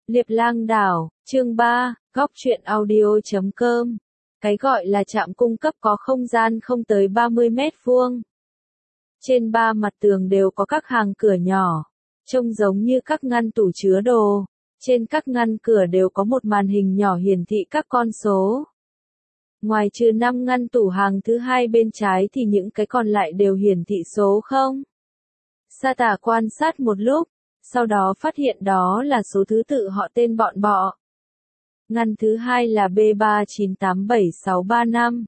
Liệp Lang Đảo, chương 3, góc truyện audio.com. Cái gọi là trạm cung cấp có không gian không tới 30 mét vuông. Trên ba mặt tường đều có các hàng cửa nhỏ, trông giống như các ngăn tủ chứa đồ. Trên các ngăn cửa đều có một màn hình nhỏ hiển thị các con số. Ngoài trừ 5 ngăn tủ hàng thứ hai bên trái thì những cái còn lại đều hiển thị số 0. Sa Tả quan sát một lúc, sau đó phát hiện đó là số thứ tự họ tên bọn bọ. Ngăn thứ hai là B398765.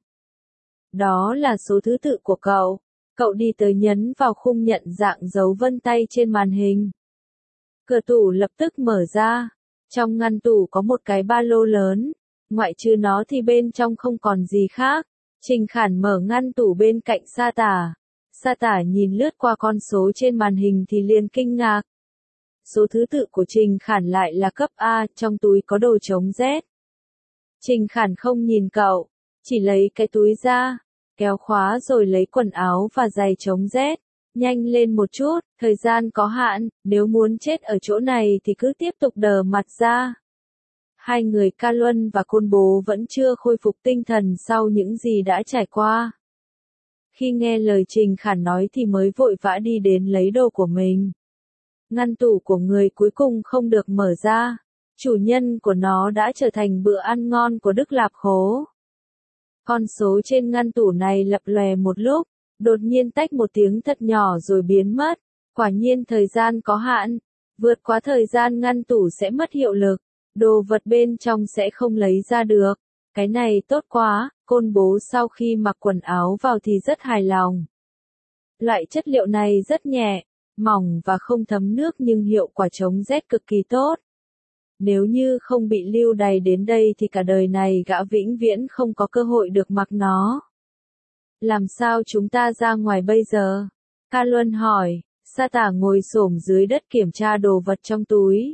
Đó là số thứ tự của cậu. Cậu đi tới nhấn vào khung nhận dạng dấu vân tay trên màn hình. Cửa tủ lập tức mở ra. Trong ngăn tủ có một cái ba lô lớn. Ngoại trừ nó thì bên trong không còn gì khác. Trình Khản mở ngăn tủ bên cạnh Sa Tả. Sa Tả nhìn lướt qua con số trên màn hình thì liền kinh ngạc. Số thứ tự của Trình Khản lại là cấp A, trong túi có đồ chống Z. Trình Khản không nhìn cậu, chỉ lấy cái túi ra, kéo khóa rồi lấy quần áo và giày chống Z. Nhanh lên một chút, thời gian có hạn, nếu muốn chết ở chỗ này thì cứ tiếp tục đờ mặt ra. Hai người Ca Luân và Côn Bố vẫn chưa khôi phục tinh thần sau những gì đã trải qua. Khi nghe lời Trình Khản nói thì mới vội vã đi đến lấy đồ của mình. Ngăn tủ của người cuối cùng không được mở ra. Chủ nhân của nó đã trở thành bữa ăn ngon của Đức Lạp Khố. Con số trên ngăn tủ này lập lòe một lúc, đột nhiên tách một tiếng thật nhỏ rồi biến mất. Quả nhiên thời gian có hạn, vượt quá thời gian ngăn tủ sẽ mất hiệu lực, đồ vật bên trong sẽ không lấy ra được. Cái này tốt quá, Côn Bố sau khi mặc quần áo vào thì rất hài lòng. Loại chất liệu này rất nhẹ, mỏng và không thấm nước nhưng hiệu quả chống rét cực kỳ tốt. Nếu như không bị lưu đày đến đây thì cả đời này gã vĩnh viễn không có cơ hội được mặc nó. Làm sao chúng ta ra ngoài bây giờ? Ca Luân hỏi. Sa Tả ngồi xổm dưới đất kiểm tra đồ vật trong túi.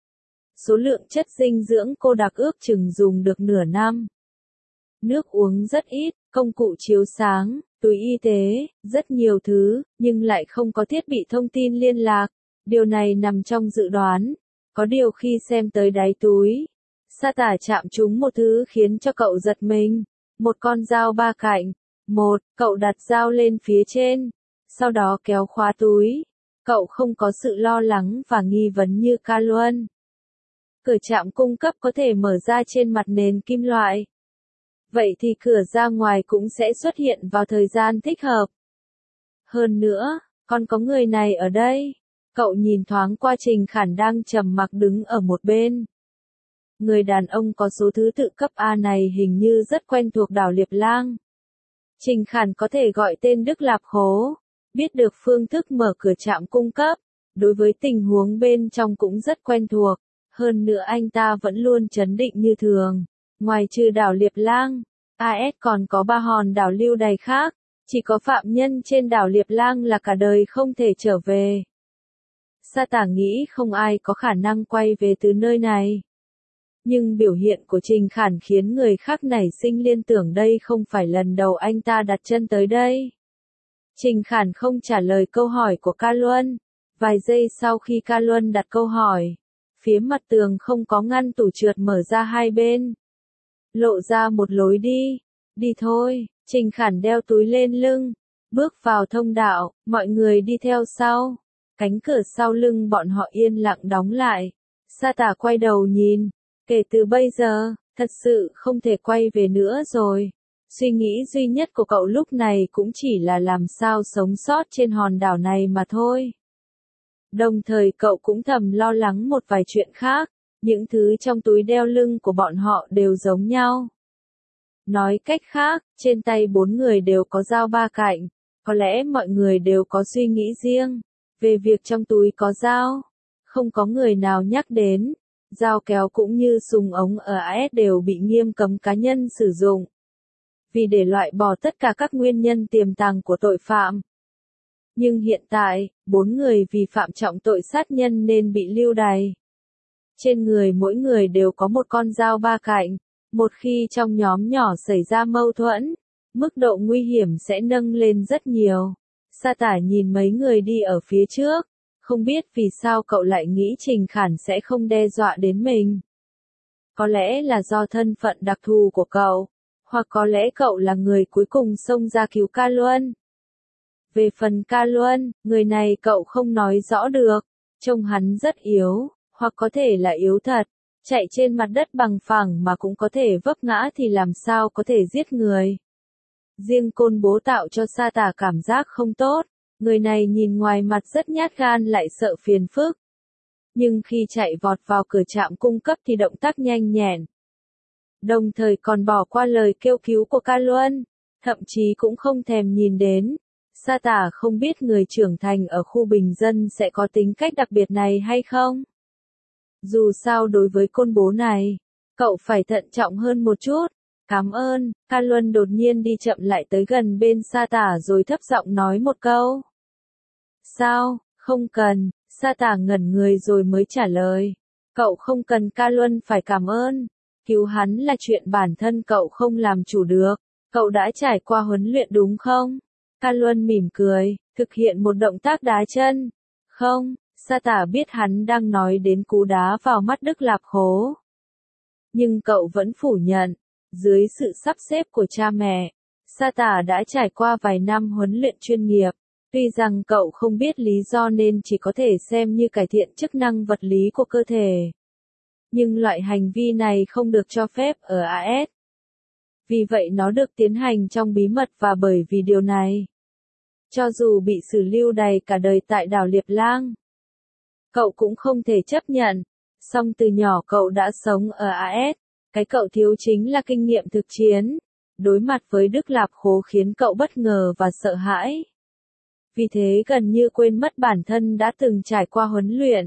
Số lượng chất dinh dưỡng cô đặc ước chừng dùng được nửa năm. Nước uống rất ít, công cụ chiếu sáng, túi y tế, rất nhiều thứ, nhưng lại không có thiết bị thông tin liên lạc. Điều này nằm trong dự đoán. Có điều khi xem tới đáy túi, Sa Tả chạm trúng một thứ khiến cho cậu giật mình. Một con dao ba cạnh. Cậu đặt dao lên phía trên, sau đó kéo khóa túi. Cậu không có sự lo lắng và nghi vấn như Ca Luân. Cửa trạm cung cấp có thể mở ra trên mặt nền kim loại. Vậy thì cửa ra ngoài cũng sẽ xuất hiện vào thời gian thích hợp. Hơn nữa, còn có người này ở đây. Cậu nhìn thoáng qua Trình Khản đang trầm mặc đứng ở một bên. Người đàn ông có số thứ tự cấp A này hình như rất quen thuộc đảo Liệp Lang. Trình Khản có thể gọi tên Đức Lạp Khố, biết được phương thức mở cửa trạm cung cấp, đối với tình huống bên trong cũng rất quen thuộc. Hơn nữa anh ta vẫn luôn trấn định như thường. Ngoài trừ đảo Liệp Lang, AS còn có 3 hòn đảo lưu đày khác. Chỉ có phạm nhân trên đảo Liệp Lang là cả đời không thể trở về. Sa Tả nghĩ không ai có khả năng quay về từ nơi này. Nhưng biểu hiện của Trình Khản khiến người khác nảy sinh liên tưởng đây không phải lần đầu anh ta đặt chân tới đây. Trình Khản không trả lời câu hỏi của Ca Luân. Vài giây sau khi Ca Luân đặt câu hỏi, phía mặt tường không có ngăn tủ trượt mở ra hai bên. Lộ ra một lối đi. Đi thôi, Trình Khản đeo túi lên lưng, bước vào thông đạo, mọi người đi theo sau. Cánh cửa sau lưng bọn họ yên lặng đóng lại. Sa Tả quay đầu nhìn. Kể từ bây giờ, thật sự không thể quay về nữa rồi. Suy nghĩ duy nhất của cậu lúc này cũng chỉ là làm sao sống sót trên hòn đảo này mà thôi. Đồng thời cậu cũng thầm lo lắng một vài chuyện khác. Những thứ trong túi đeo lưng của bọn họ đều giống nhau. Nói cách khác, trên tay 4 người đều có dao ba cạnh. Có lẽ mọi người đều có suy nghĩ riêng về việc trong túi có dao. Không có người nào nhắc đến. Dao kéo cũng như súng ống ở AS đều bị nghiêm cấm cá nhân sử dụng. Vì để loại bỏ tất cả các nguyên nhân tiềm tàng của tội phạm. Nhưng hiện tại, 4 người vì phạm trọng tội sát nhân nên bị lưu đày. Trên người mỗi người đều có một con dao ba cạnh. Một khi trong nhóm nhỏ xảy ra mâu thuẫn, mức độ nguy hiểm sẽ nâng lên rất nhiều. Sa Tả nhìn mấy người đi ở phía trước, Không biết vì sao cậu lại nghĩ Trình Khản sẽ không đe dọa đến mình. Có lẽ là do thân phận đặc thù của cậu, hoặc có lẽ cậu là người cuối cùng xông ra cứu Ca Luân. Về phần Ca Luân, người này cậu không nói rõ được, trông hắn rất yếu, hoặc có thể là yếu thật, chạy trên mặt đất bằng phẳng mà cũng có thể vấp ngã thì làm sao có thể giết người. Riêng Côn Bố tạo cho Sa Tả cảm giác không tốt, người này nhìn ngoài mặt rất nhát gan lại sợ phiền phức. Nhưng khi chạy vọt vào cửa trạm cung cấp thì động tác nhanh nhẹn. Đồng thời còn bỏ qua lời kêu cứu của Ca Luân, thậm chí cũng không thèm nhìn đến. Sa Tả không biết người trưởng thành ở khu bình dân sẽ có tính cách đặc biệt này hay không. Dù sao đối với Côn Bố này, cậu phải thận trọng hơn một chút. Cảm ơn, Ca Luân đột nhiên đi chậm lại tới gần bên Sa Tả rồi thấp giọng nói một câu. Sao, không cần, Sa Tả ngẩn người rồi mới trả lời. Cậu không cần Ca Luân phải cảm ơn. Cứu hắn là chuyện bản thân cậu không làm chủ được. Cậu đã trải qua huấn luyện đúng không? Ca Luân mỉm cười, thực hiện một động tác đá chân. Không, Sa Tả biết hắn đang nói đến cú đá vào mắt Đức Lạp Khố. Nhưng cậu vẫn phủ nhận. Dưới sự sắp xếp của cha mẹ, Sa Tả đã trải qua vài năm huấn luyện chuyên nghiệp. Tuy rằng cậu không biết lý do nên chỉ có thể xem như cải thiện chức năng vật lý của cơ thể. Nhưng loại hành vi này không được cho phép ở AS. Vì vậy nó được tiến hành trong bí mật và bởi vì điều này. Cho dù bị xử lưu đày cả đời tại đảo Liệp Lang, cậu cũng không thể chấp nhận. Song từ nhỏ cậu đã sống ở AS. Cái cậu thiếu chính là kinh nghiệm thực chiến. Đối mặt với Đức Lạp Khố khiến cậu bất ngờ và sợ hãi. Vì thế gần như quên mất bản thân đã từng trải qua huấn luyện.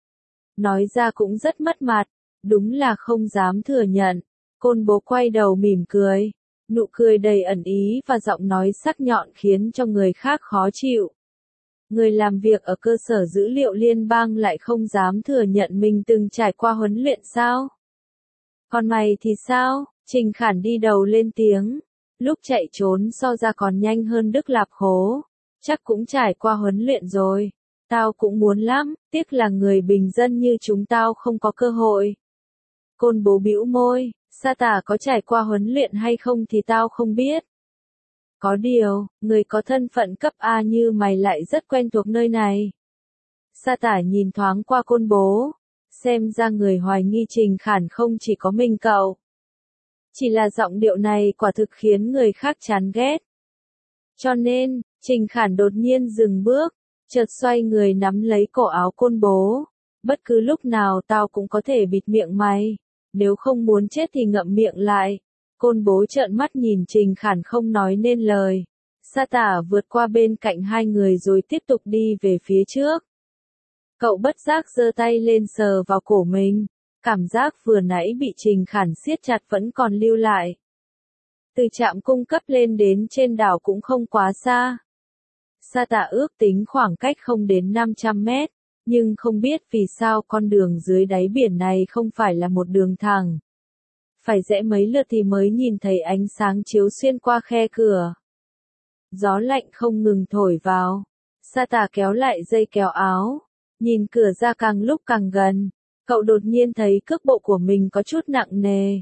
Nói ra cũng rất mất mặt, đúng là không dám thừa nhận. Côn Bố quay đầu mỉm cười. Nụ cười đầy ẩn ý và giọng nói sắc nhọn khiến cho người khác khó chịu. Người làm việc ở cơ sở dữ liệu liên bang lại không dám thừa nhận mình từng trải qua huấn luyện sao? Còn mày thì sao? Trình Khản đi đầu lên tiếng. Lúc chạy trốn so ra còn nhanh hơn Đức Lạp Khố. Chắc cũng trải qua huấn luyện rồi. Tao cũng muốn lắm, tiếc là người bình dân như chúng tao không có cơ hội. Côn Bố bĩu môi, Sa Tả có trải qua huấn luyện hay không thì tao không biết. Có điều, người có thân phận cấp A như mày lại rất quen thuộc nơi này. Sa Tả nhìn thoáng qua Côn Bố. Xem ra người hoài nghi Trình Khản không chỉ có mình cậu. Chỉ là giọng điệu này quả thực khiến người khác chán ghét. Cho nên, Trình Khản đột nhiên dừng bước, chợt xoay người nắm lấy cổ áo Côn Bố. Bất cứ lúc nào tao cũng có thể bịt miệng mày. Nếu không muốn chết thì ngậm miệng lại. Côn Bố trợn mắt nhìn Trình Khản không nói nên lời. Sa Tả vượt qua bên cạnh hai người rồi tiếp tục đi về phía trước. Cậu bất giác giơ tay lên sờ vào cổ mình. Cảm giác vừa nãy bị Trình Khản siết chặt vẫn còn lưu lại. Từ trạm cung cấp lên đến trên đảo cũng không quá xa. Sa Tả ước tính khoảng cách không đến 500 mét. Nhưng không biết vì sao con đường dưới đáy biển này không phải là một đường thẳng. Phải rẽ mấy lượt thì mới nhìn thấy ánh sáng chiếu xuyên qua khe cửa. Gió lạnh không ngừng thổi vào. Sa Tả kéo lại dây kéo áo. Nhìn cửa ra càng lúc càng gần. Cậu đột nhiên thấy cước bộ của mình có chút nặng nề.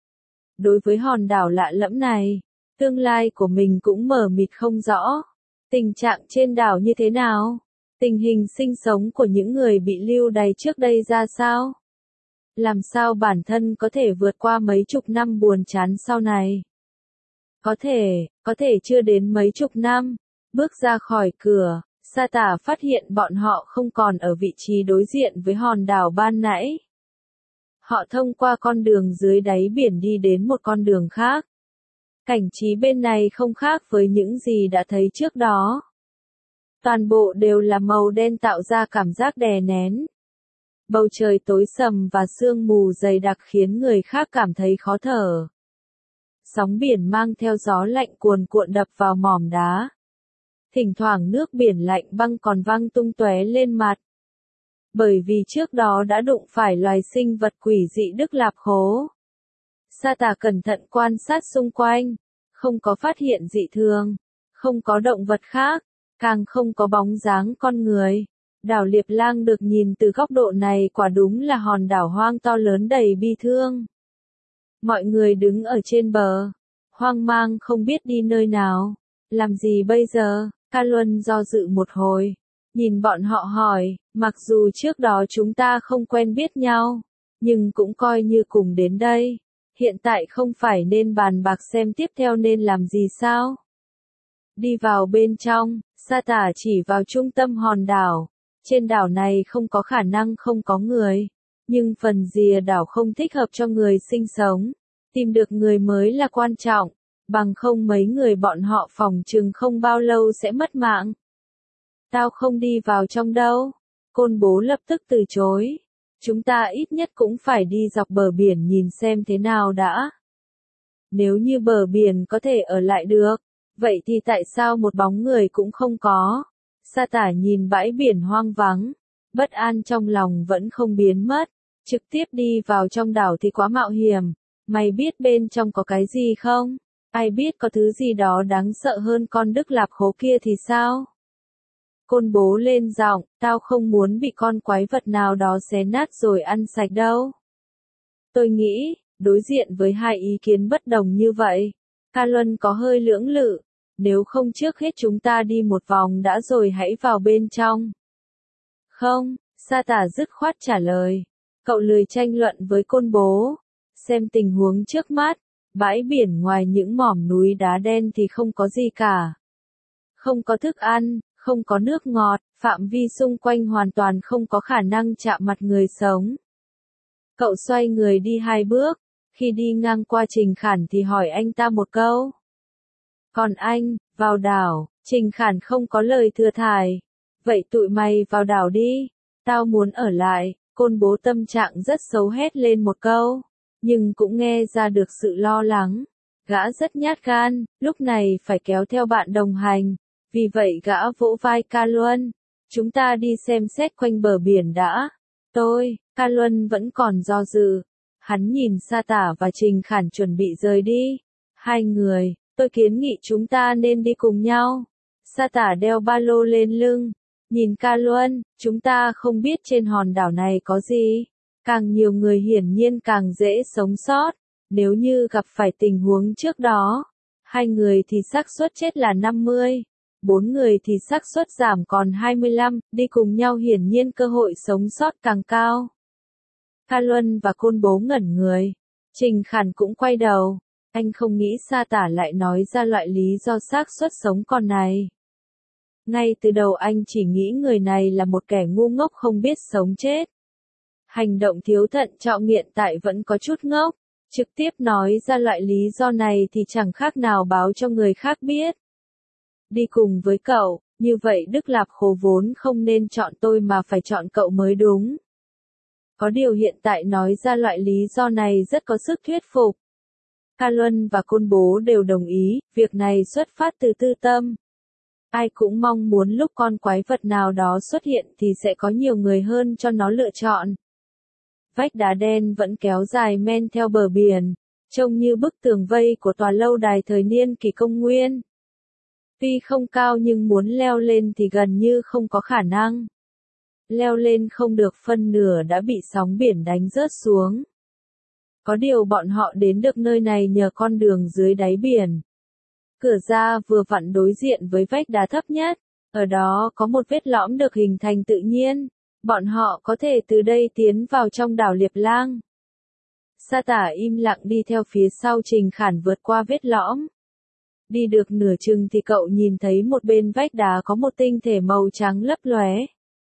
Đối với hòn đảo lạ lẫm này, tương lai của mình cũng mờ mịt không rõ. Tình trạng trên đảo như thế nào? Tình hình sinh sống của những người bị lưu đày trước đây ra sao? Làm sao bản thân có thể vượt qua mấy chục năm buồn chán sau này? Có thể chưa đến mấy chục năm. Bước ra khỏi cửa, Sa Tả phát hiện bọn họ không còn ở vị trí đối diện với hòn đảo ban nãy. Họ thông qua con đường dưới đáy biển đi đến một con đường khác. Cảnh trí bên này không khác với những gì đã thấy trước đó. Toàn bộ đều là màu đen tạo ra cảm giác đè nén. Bầu trời tối sầm và sương mù dày đặc khiến người khác cảm thấy khó thở. Sóng biển mang theo gió lạnh cuồn cuộn đập vào mỏm đá. Thỉnh thoảng nước biển lạnh băng còn văng tung tóe lên mặt. Bởi vì trước đó đã đụng phải loài sinh vật quỷ dị Đức Lạp Khố. Sa Tả cẩn thận quan sát xung quanh. Không có phát hiện dị thường. Không có động vật khác. Càng không có bóng dáng con người. Đảo Liệp Lang được nhìn từ góc độ này quả đúng là hòn đảo hoang to lớn đầy bi thương. Mọi người đứng ở trên bờ, hoang mang không biết đi nơi nào. Làm gì bây giờ? Ca Luân do dự một hồi, nhìn bọn họ hỏi, mặc dù trước đó chúng ta không quen biết nhau, nhưng cũng coi như cùng đến đây. Hiện tại không phải nên bàn bạc xem tiếp theo nên làm gì sao? Đi vào bên trong, Sa Tả chỉ vào trung tâm hòn đảo. Trên đảo này không có khả năng không có người, nhưng phần rìa đảo không thích hợp cho người sinh sống. Tìm được người mới là quan trọng, bằng không mấy người bọn họ phỏng chừng không bao lâu sẽ mất mạng. Tao không đi vào trong đâu. Côn Bố lập tức từ chối. Chúng ta ít nhất cũng phải đi dọc bờ biển nhìn xem thế nào đã. Nếu như bờ biển có thể ở lại được, vậy thì tại sao một bóng người cũng không có? Sa Tả nhìn bãi biển hoang vắng, bất an trong lòng vẫn không biến mất. Trực tiếp đi vào trong đảo thì quá mạo hiểm. Mày biết bên trong có cái gì không? Ai biết có thứ gì đó đáng sợ hơn con Đức Lạp Khố kia thì sao? Côn Bố lên giọng, tao không muốn bị con quái vật nào đó xé nát rồi ăn sạch đâu. Tôi nghĩ, đối diện với hai ý kiến bất đồng như vậy, Ca Luân có hơi lưỡng lự. Nếu không trước hết chúng ta đi một vòng đã rồi hãy vào bên trong. Không, Sa Tả dứt khoát trả lời. Cậu lười tranh luận với Côn Bố. Xem tình huống trước mắt, bãi biển ngoài những mỏm núi đá đen thì không có gì cả. Không có thức ăn, không có nước ngọt, phạm vi xung quanh hoàn toàn không có khả năng chạm mặt người sống. Cậu xoay người đi 2 bước, khi đi ngang qua Trình Khản thì hỏi anh ta một câu. Còn anh, vào đảo, Trình Khản không có lời thừa thải. Vậy tụi mày vào đảo đi, tao muốn ở lại. Côn Bố tâm trạng rất xấu hét lên một câu, nhưng cũng nghe ra được sự lo lắng. Gã rất nhát gan, lúc này phải kéo theo bạn đồng hành. Vì vậy gã vỗ vai Ca Luân. Chúng ta đi xem xét quanh bờ biển đã. Ca Luân vẫn còn do dự. Hắn nhìn Sa Tả và Trình Khản chuẩn bị rời đi. Hai người, tôi kiến nghị chúng ta nên đi cùng nhau. Sa Tả đeo ba lô lên lưng. Nhìn Ca Luân, chúng ta không biết trên hòn đảo này có gì. Càng nhiều người hiển nhiên càng dễ sống sót. Nếu như gặp phải tình huống trước đó, 2 người thì xác suất chết là 50. 4 người thì xác suất giảm còn 25, đi cùng nhau hiển nhiên cơ hội sống sót càng cao. Ca Luân và Côn Bố ngẩn người. Trình Khản cũng quay đầu. Anh không nghĩ Sa Tả lại nói ra loại lý do xác suất sống còn này. Ngay từ đầu anh chỉ nghĩ người này là một kẻ ngu ngốc không biết sống chết. Hành động thiếu thận trọng hiện tại vẫn có chút ngốc. Trực tiếp nói ra loại lý do này thì chẳng khác nào báo cho người khác biết. Đi cùng với cậu, như vậy Đức Lạp Khố vốn không nên chọn tôi mà phải chọn cậu mới đúng. Có điều hiện tại nói ra loại lý do này rất có sức thuyết phục. Ca Luân và Côn Bố đều đồng ý, việc này xuất phát từ tư tâm. Ai cũng mong muốn lúc con quái vật nào đó xuất hiện thì sẽ có nhiều người hơn cho nó lựa chọn. Vách đá đen vẫn kéo dài men theo bờ biển, trông như bức tường vây của tòa lâu đài thời niên kỷ công nguyên. Tuy không cao nhưng muốn leo lên thì gần như không có khả năng. Leo lên không được phân nửa đã bị sóng biển đánh rớt xuống. Có điều bọn họ đến được nơi này nhờ con đường dưới đáy biển. Cửa ra vừa vặn đối diện với vách đá thấp nhất, ở đó có một vết lõm được hình thành tự nhiên. Bọn họ có thể từ đây tiến vào trong đảo Liệp Lang. Sa Tả im lặng đi theo phía sau Trình Khản vượt qua vết lõm. Đi được nửa chừng thì cậu nhìn thấy một bên vách đá có một tinh thể màu trắng lấp lóe.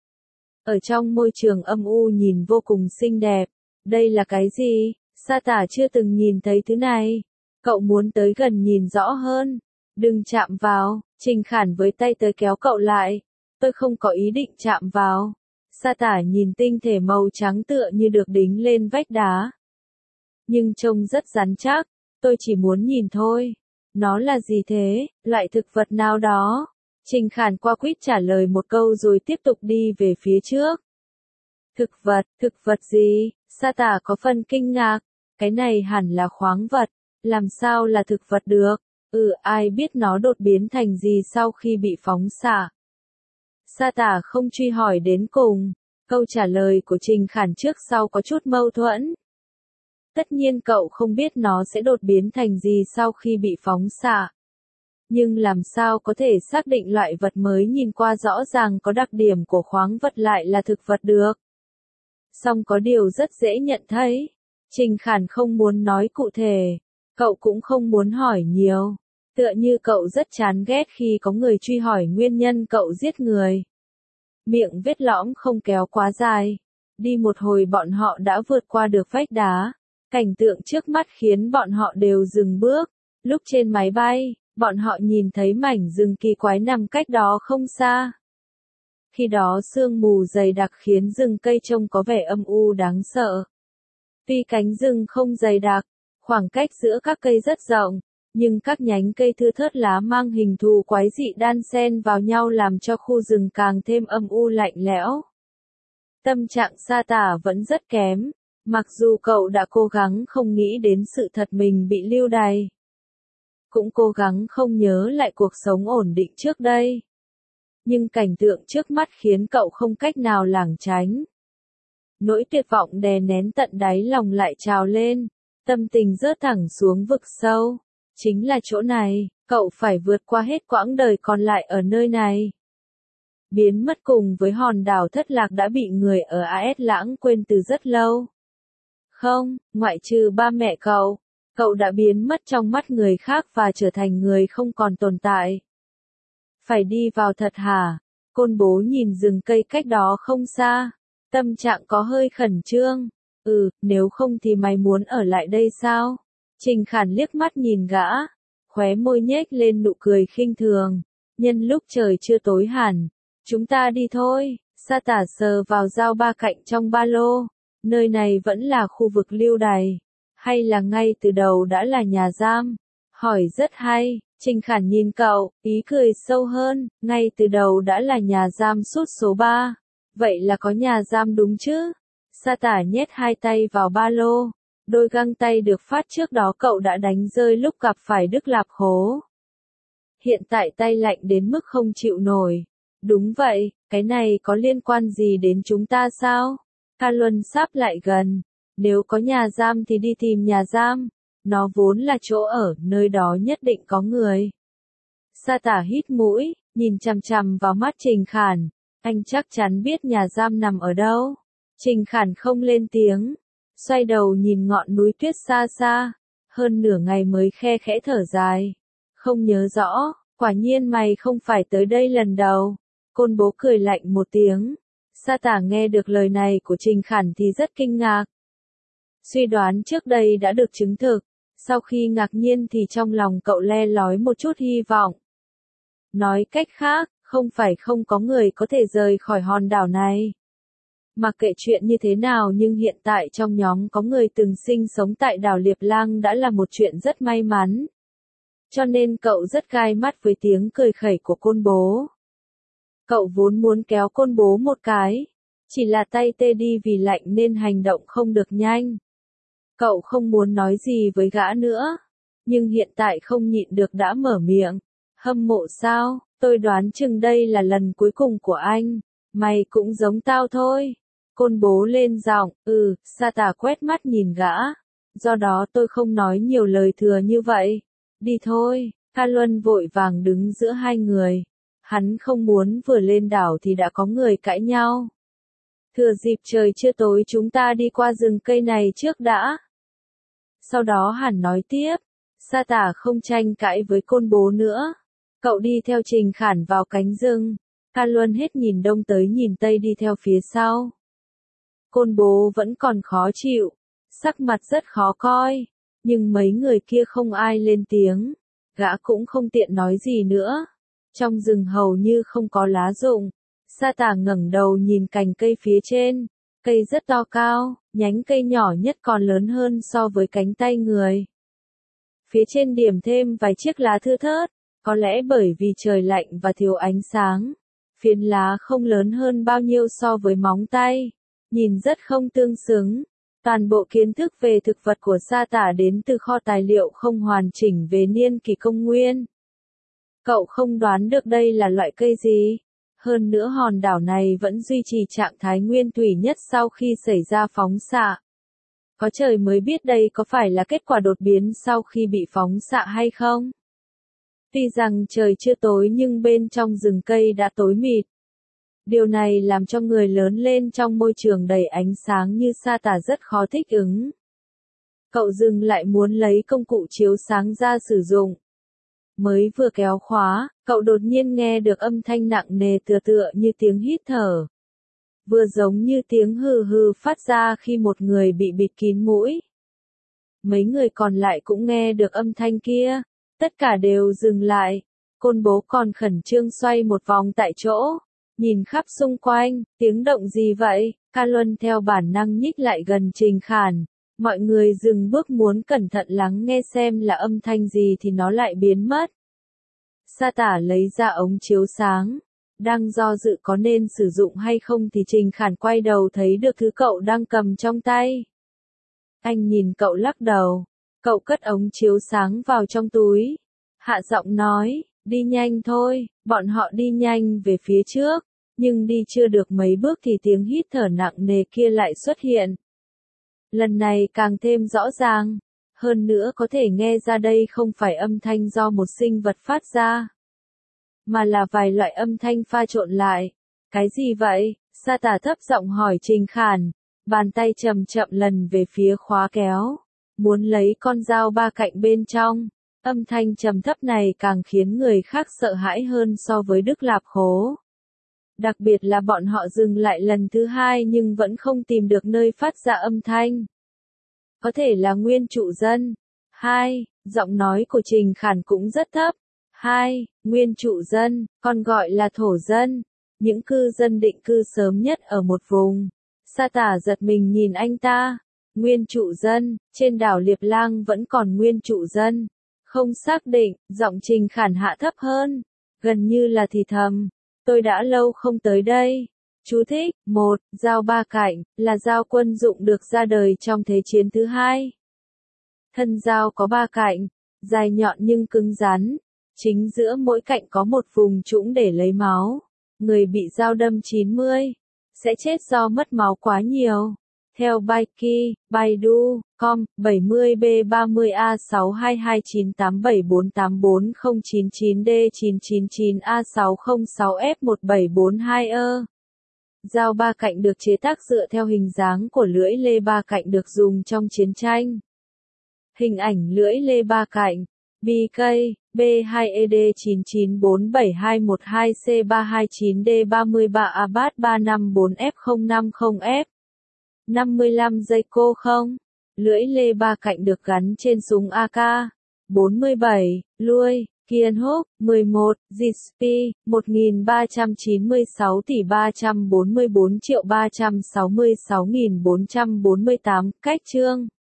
Ở trong môi trường âm u nhìn vô cùng xinh đẹp. Đây là cái gì? Sa Tả chưa từng nhìn thấy thứ này. Cậu muốn tới gần nhìn rõ hơn. Đừng chạm vào. Trình Khản với tay tới kéo cậu lại. Tôi không có ý định chạm vào. Sa Tả nhìn tinh thể màu trắng tựa như được đính lên vách đá. Nhưng trông rất rắn chắc. Tôi chỉ muốn nhìn thôi. Nó là gì thế? Loại thực vật nào đó? Trình Khản qua quýt trả lời một câu rồi tiếp tục đi về phía trước. Thực vật gì? Sa Tả có phần kinh ngạc. Cái này hẳn là khoáng vật. Làm sao là thực vật được? Ai biết nó đột biến thành gì sau khi bị phóng xạ. Sa Tả không truy hỏi đến cùng, câu trả lời của Trình Khản trước sau có chút mâu thuẫn. Tất nhiên cậu không biết nó sẽ đột biến thành gì sau khi bị phóng xạ. Nhưng làm sao có thể xác định loại vật mới nhìn qua rõ ràng có đặc điểm của khoáng vật lại là thực vật được. Song có điều rất dễ nhận thấy. Trình Khản không muốn nói cụ thể. Cậu cũng không muốn hỏi nhiều. Tựa như cậu rất chán ghét khi có người truy hỏi nguyên nhân cậu giết người. Miệng vết lõm không kéo quá dài. Đi một hồi bọn họ đã vượt qua được vách đá. Cảnh tượng trước mắt khiến bọn họ đều dừng bước. Lúc trên máy bay, bọn họ nhìn thấy mảnh rừng kỳ quái nằm cách đó không xa. Khi đó sương mù dày đặc khiến rừng cây trông có vẻ âm u đáng sợ. Tuy cánh rừng không dày đặc, khoảng cách giữa các cây rất rộng, nhưng các nhánh cây thưa thớt lá mang hình thù quái dị đan xen vào nhau làm cho khu rừng càng thêm âm u lạnh lẽo. Tâm trạng Sa Tả vẫn rất kém, mặc dù cậu đã cố gắng không nghĩ đến sự thật mình bị lưu đày. Cũng cố gắng không nhớ lại cuộc sống ổn định trước đây. Nhưng cảnh tượng trước mắt khiến cậu không cách nào lảng tránh. Nỗi tuyệt vọng đè nén tận đáy lòng lại trào lên, tâm tình rớt thẳng xuống vực sâu. Chính là chỗ này, cậu phải vượt qua hết quãng đời còn lại ở nơi này. Biến mất cùng với hòn đảo thất lạc đã bị người ở AS lãng quên từ rất lâu. Không, ngoại trừ ba mẹ cậu đã biến mất trong mắt người khác và trở thành người không còn tồn tại. Phải đi vào thật hả? Côn Bố nhìn rừng cây cách đó không xa. Tâm trạng có hơi khẩn trương. Nếu không thì mày muốn ở lại đây sao? Trình Khản liếc mắt nhìn gã. Khóe môi nhếch lên nụ cười khinh thường. Nhân lúc trời chưa tối hẳn. Chúng ta đi thôi. Sa Tả sờ vào dao ba cạnh trong ba lô. Nơi này vẫn là khu vực lưu đày. Hay là ngay từ đầu đã là nhà giam? Hỏi rất hay. Trình Khản nhìn cậu, ý cười sâu hơn, ngay từ đầu đã là nhà giam sút số 3. Vậy là có nhà giam đúng chứ? Sa Tả nhét hai tay vào ba lô. Đôi găng tay được phát trước đó cậu đã đánh rơi lúc gặp phải Đức Lạp Hố. Hiện tại tay lạnh đến mức không chịu nổi. Đúng vậy, cái này có liên quan gì đến chúng ta sao? Ca Luân sáp lại gần. Nếu có nhà giam thì đi tìm nhà giam. Nó vốn là chỗ ở, nơi đó nhất định có người. Sa Tả hít mũi, nhìn chằm chằm vào mắt Trình Khản. Anh chắc chắn biết nhà giam nằm ở đâu. Trình Khản không lên tiếng. Xoay đầu nhìn ngọn núi tuyết xa xa. Hơn nửa ngày mới khe khẽ thở dài. Không nhớ rõ, quả nhiên mày không phải tới đây lần đầu. Côn Bố cười lạnh một tiếng. Sa Tả nghe được lời này của Trình Khản thì rất kinh ngạc. Suy đoán trước đây đã được chứng thực. Sau khi ngạc nhiên thì trong lòng cậu le lói một chút hy vọng. Nói cách khác, không phải không có người có thể rời khỏi hòn đảo này. Mặc kệ chuyện như thế nào nhưng hiện tại trong nhóm có người từng sinh sống tại đảo Liệp Lang đã là một chuyện rất may mắn. Cho nên cậu rất gai mắt với tiếng cười khẩy của Côn Bố. Cậu vốn muốn kéo Côn Bố một cái. Chỉ là tay tê đi vì lạnh nên hành động không được nhanh. Cậu không muốn nói gì với gã nữa. Nhưng hiện tại không nhịn được đã mở miệng. Hâm mộ sao? Tôi đoán chừng đây là lần cuối cùng của anh. Mày cũng giống tao thôi. Côn Bố lên giọng. Sa Tả quét mắt nhìn gã. Do đó tôi không nói nhiều lời thừa như vậy. Đi thôi. Ca Luân vội vàng đứng giữa hai người. Hắn không muốn vừa lên đảo thì đã có người cãi nhau. Thừa dịp trời chưa tối chúng ta đi qua rừng cây này trước đã. Sau đó hắn nói tiếp. Sa Tả không tranh cãi với Côn Bố nữa. Cậu đi theo Trình Khản vào cánh rừng. Ca Luân hết nhìn đông tới nhìn tây đi theo phía sau. Côn Bố vẫn còn khó chịu. Sắc mặt rất khó coi. Nhưng mấy người kia không ai lên tiếng. Gã cũng không tiện nói gì nữa. Trong rừng hầu như không có lá rụng. Sa Tả ngẩng đầu nhìn cành cây phía trên. Cây rất to cao, nhánh cây nhỏ nhất còn lớn hơn so với cánh tay người. Phía trên điểm thêm vài chiếc lá thưa thớt. Có lẽ bởi vì trời lạnh và thiếu ánh sáng. Phiến lá không lớn hơn bao nhiêu so với móng tay. Nhìn rất không tương xứng. Toàn bộ kiến thức về thực vật của Sa Tả đến từ kho tài liệu không hoàn chỉnh về niên kỷ công nguyên. Cậu không đoán được đây là loại cây gì. Hơn nữa hòn đảo này vẫn duy trì trạng thái nguyên thủy nhất sau khi xảy ra phóng xạ. Có trời mới biết đây có phải là kết quả đột biến sau khi bị phóng xạ hay không? Tuy rằng trời chưa tối nhưng bên trong rừng cây đã tối mịt. Điều này làm cho người lớn lên trong môi trường đầy ánh sáng như sa tả rất khó thích ứng. Cậu dừng lại muốn lấy công cụ chiếu sáng ra sử dụng. Mới vừa kéo khóa, cậu đột nhiên nghe được âm thanh nặng nề tựa như tiếng hít thở. Vừa giống như tiếng hừ hừ phát ra khi một người bị bịt kín mũi. Mấy người còn lại cũng nghe được âm thanh kia, tất cả đều dừng lại. Côn bố còn khẩn trương xoay một vòng tại chỗ, nhìn khắp xung quanh, tiếng động gì vậy? Ca Luân theo bản năng nhích lại gần Trình Khản. Mọi người dừng bước muốn cẩn thận lắng nghe xem là âm thanh gì thì nó lại biến mất. Sa tả lấy ra ống chiếu sáng. Đang do dự có nên sử dụng hay không thì Trình Khản quay đầu thấy được thứ cậu đang cầm trong tay. Anh nhìn cậu lắc đầu. Cậu cất ống chiếu sáng vào trong túi. Hạ giọng nói, đi nhanh thôi. Bọn họ đi nhanh về phía trước. Nhưng đi chưa được mấy bước thì tiếng hít thở nặng nề kia lại xuất hiện. Lần này càng thêm rõ ràng. Hơn nữa có thể nghe ra đây không phải âm thanh do một sinh vật phát ra, mà là vài loại âm thanh pha trộn lại. Cái gì vậy? Sa tả thấp giọng hỏi Trình Khản. Bàn tay chậm chậm lần về phía khóa kéo. Muốn lấy con dao ba cạnh bên trong. Âm thanh trầm thấp này càng khiến người khác sợ hãi hơn so với Đức Lạp Khố. Đặc biệt là bọn họ dừng lại lần thứ hai nhưng vẫn không tìm được nơi phát ra âm thanh. Có thể là nguyên trụ dân. 2. Giọng nói của Trình Khản cũng rất thấp. 2. Nguyên trụ dân, còn gọi là thổ dân. Những cư dân định cư sớm nhất ở một vùng. Sa tả giật mình nhìn anh ta. Nguyên trụ dân, trên đảo Liệp Lang vẫn còn nguyên trụ dân. Không xác định, giọng Trình Khản hạ thấp hơn. Gần như là thì thầm. Tôi đã lâu không tới đây. Chú thích, 1. Dao ba cạnh, là dao quân dụng được ra đời trong Thế chiến thứ hai. Thân dao có ba cạnh, dài nhọn nhưng cứng rắn. Chính giữa mỗi cạnh có một vùng trũng để lấy máu. Người bị dao đâm 90, sẽ chết do mất máu quá nhiều. Theo Baiki, Baidu, com, 70B32298449D999A606F1742E. Dao ba cạnh được chế tác dựa theo hình dáng của lưỡi lê ba cạnh được dùng trong chiến tranh. Hình ảnh lưỡi lê ba cạnh. BK, B2ED9947212C329D33 Abat354F050F. 55 giây cô không? Lưỡi lê ba cạnh được gắn trên súng AK. 47, Lui, Kiên Húc, 11, GSP, 1396 tỷ 344.366.448, cách chương.